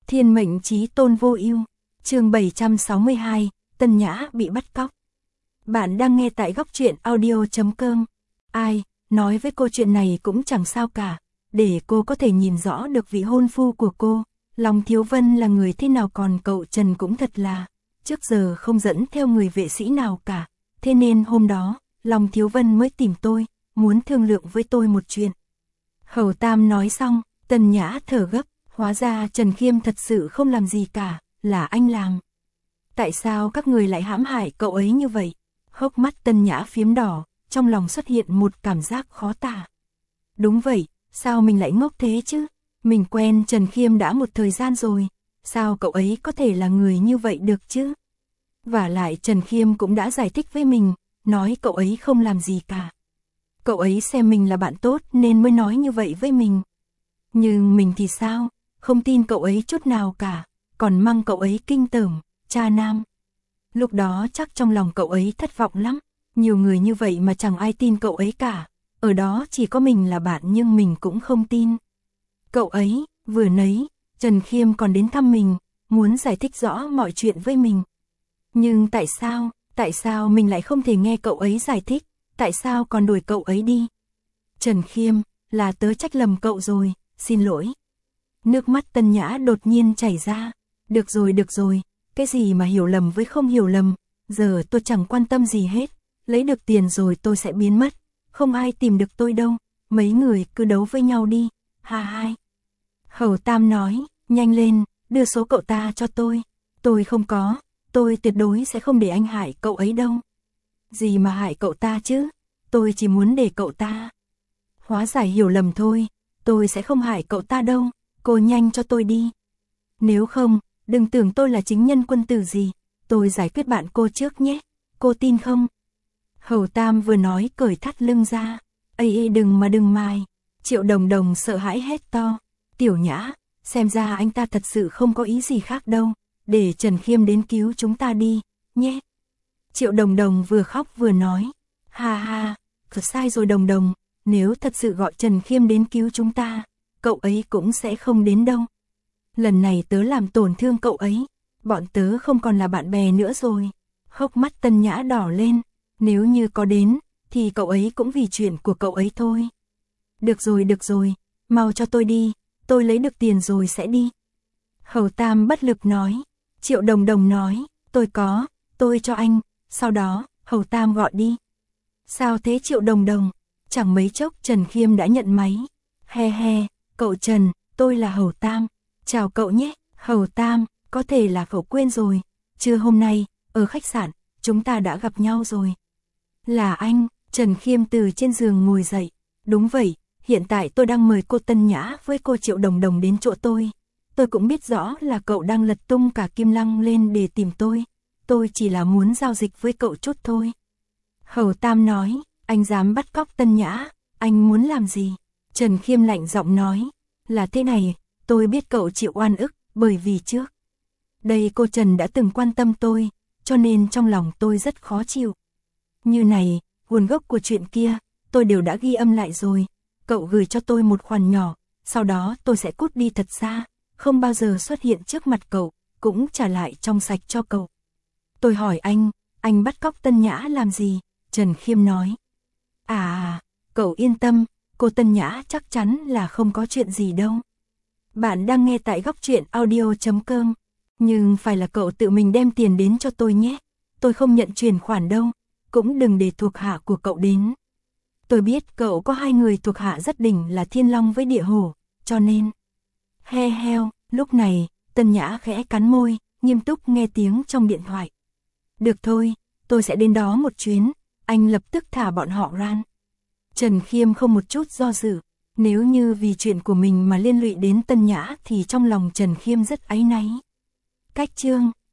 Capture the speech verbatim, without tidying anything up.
Thiên mệnh chí tôn vô ưu, chương bảy trăm sáu mươi hai, Tân Nhã bị bắt cóc. Bạn đang nghe tại góc truyện audio chấm com. Ai, nói với cô chuyện này cũng chẳng sao cả, để cô có thể nhìn rõ được vị hôn phu của cô, Long Thiếu Vân là người thế nào, còn cậu Trần cũng thật là, trước giờ không dẫn theo người vệ sĩ nào cả, thế nên hôm đó, Long Thiếu Vân mới tìm tôi, muốn thương lượng với tôi một chuyện. Hầu Tam nói xong, Tân Nhã thở gấp, hóa ra Trần Khiêm thật sự không làm gì cả, là anh làm. Tại sao các người lại hãm hại cậu ấy như vậy? Hốc mắt Tân Nhã phiếm đỏ, trong lòng xuất hiện một cảm giác khó tả. Đúng vậy, sao mình lại ngốc thế chứ? Mình quen Trần Khiêm đã một thời gian rồi, sao cậu ấy có thể là người như vậy được chứ? Và lại Trần Khiêm cũng đã giải thích với mình, nói cậu ấy không làm gì cả. Cậu ấy xem mình là bạn tốt nên mới nói như vậy với mình. Nhưng mình thì sao? Không tin cậu ấy chút nào cả, còn mang cậu ấy kinh tởm, cha nam. Lúc đó chắc trong lòng cậu ấy thất vọng lắm, nhiều người như vậy mà chẳng ai tin cậu ấy cả, ở đó chỉ có mình là bạn nhưng mình cũng không tin. Cậu ấy, vừa nấy, Trần Khiêm còn đến thăm mình, muốn giải thích rõ mọi chuyện với mình. Nhưng tại sao, tại sao mình lại không thể nghe cậu ấy giải thích, tại sao còn đuổi cậu ấy đi? Trần Khiêm, là tớ trách lầm cậu rồi, xin lỗi. Nước mắt Tân Nhã đột nhiên chảy ra. Được rồi, được rồi, cái gì mà hiểu lầm với không hiểu lầm, giờ tôi chẳng quan tâm gì hết, lấy được tiền rồi tôi sẽ biến mất, không ai tìm được tôi đâu, mấy người cứ đấu với nhau đi, ha hai. Hầu Tam nói, nhanh lên, đưa số cậu ta cho tôi, tôi không có, tôi tuyệt đối sẽ không để anh hại cậu ấy đâu. Gì mà hại cậu ta chứ, tôi chỉ muốn để cậu ta hóa giải hiểu lầm thôi, tôi sẽ không hại cậu ta đâu, cô nhanh cho tôi đi. Nếu không, đừng tưởng tôi là chính nhân quân tử gì, tôi giải quyết bạn cô trước nhé, cô tin không? Hầu Tam vừa nói cởi thắt lưng ra, ây ây đừng mà đừng mài, Triệu Đồng Đồng sợ hãi hét to, Tiểu Nhã, xem ra anh ta thật sự không có ý gì khác đâu, để Trần Khiêm đến cứu chúng ta đi, nhé. Triệu Đồng Đồng vừa khóc vừa nói, ha ha, thật sai rồi Đồng Đồng, nếu thật sự gọi Trần Khiêm đến cứu chúng ta, cậu ấy cũng sẽ không đến đâu. Lần này tớ làm tổn thương cậu ấy, bọn tớ không còn là bạn bè nữa rồi. Hốc mắt Tân Nhã đỏ lên, nếu như có đến, thì cậu ấy cũng vì chuyện của cậu ấy thôi. Được rồi, được rồi, mau cho tôi đi, tôi lấy được tiền rồi sẽ đi. Hầu Tam bất lực nói, Triệu Đồng Đồng nói, tôi có, tôi cho anh, sau đó, Hầu Tam gọi đi. Sao thế Triệu Đồng Đồng? Chẳng mấy chốc Trần Khiêm đã nhận máy. He he, cậu Trần, tôi là Hầu Tam. Chào cậu nhé, Hầu Tam, có thể là cậu quên rồi. Trưa hôm nay, ở khách sạn, chúng ta đã gặp nhau rồi. Là anh, Trần Khiêm từ trên giường ngồi dậy. Đúng vậy, hiện tại tôi đang mời cô Tân Nhã với cô Triệu Đồng Đồng đến chỗ tôi. Tôi cũng biết rõ là cậu đang lật tung cả Kim Lăng lên để tìm tôi. Tôi chỉ là muốn giao dịch với cậu chút thôi. Hầu Tam nói, anh dám bắt cóc Tân Nhã, anh muốn làm gì? Trần Khiêm lạnh giọng nói, là thế này, tôi biết cậu chịu oan ức, bởi vì trước đây cô Trần đã từng quan tâm tôi, cho nên trong lòng tôi rất khó chịu. Như này, nguồn gốc của chuyện kia, tôi đều đã ghi âm lại rồi, cậu gửi cho tôi một khoản nhỏ, sau đó tôi sẽ cút đi thật xa, không bao giờ xuất hiện trước mặt cậu, cũng trả lại trong sạch cho cậu. Tôi hỏi anh, anh bắt cóc Tân Nhã làm gì? Trần Khiêm nói, à, cậu yên tâm, cô Tân Nhã chắc chắn là không có chuyện gì đâu. Bạn đang nghe tại góc truyện audio chấm com, nhưng phải là cậu tự mình đem tiền đến cho tôi nhé, tôi không nhận chuyển khoản đâu, cũng đừng để thuộc hạ của cậu đến. Tôi biết cậu có hai người thuộc hạ rất đỉnh là Thiên Long với Địa Hổ, cho nên... He heo, lúc này, Tân Nhã khẽ cắn môi, nghiêm túc nghe tiếng trong điện thoại. Được thôi, tôi sẽ đến đó một chuyến, anh lập tức thả bọn họ ra. Trần Khiêm không một chút do dự, nếu như vì chuyện của mình mà liên lụy đến Tân Nhã thì trong lòng Trần Khiêm rất áy náy. Cách chương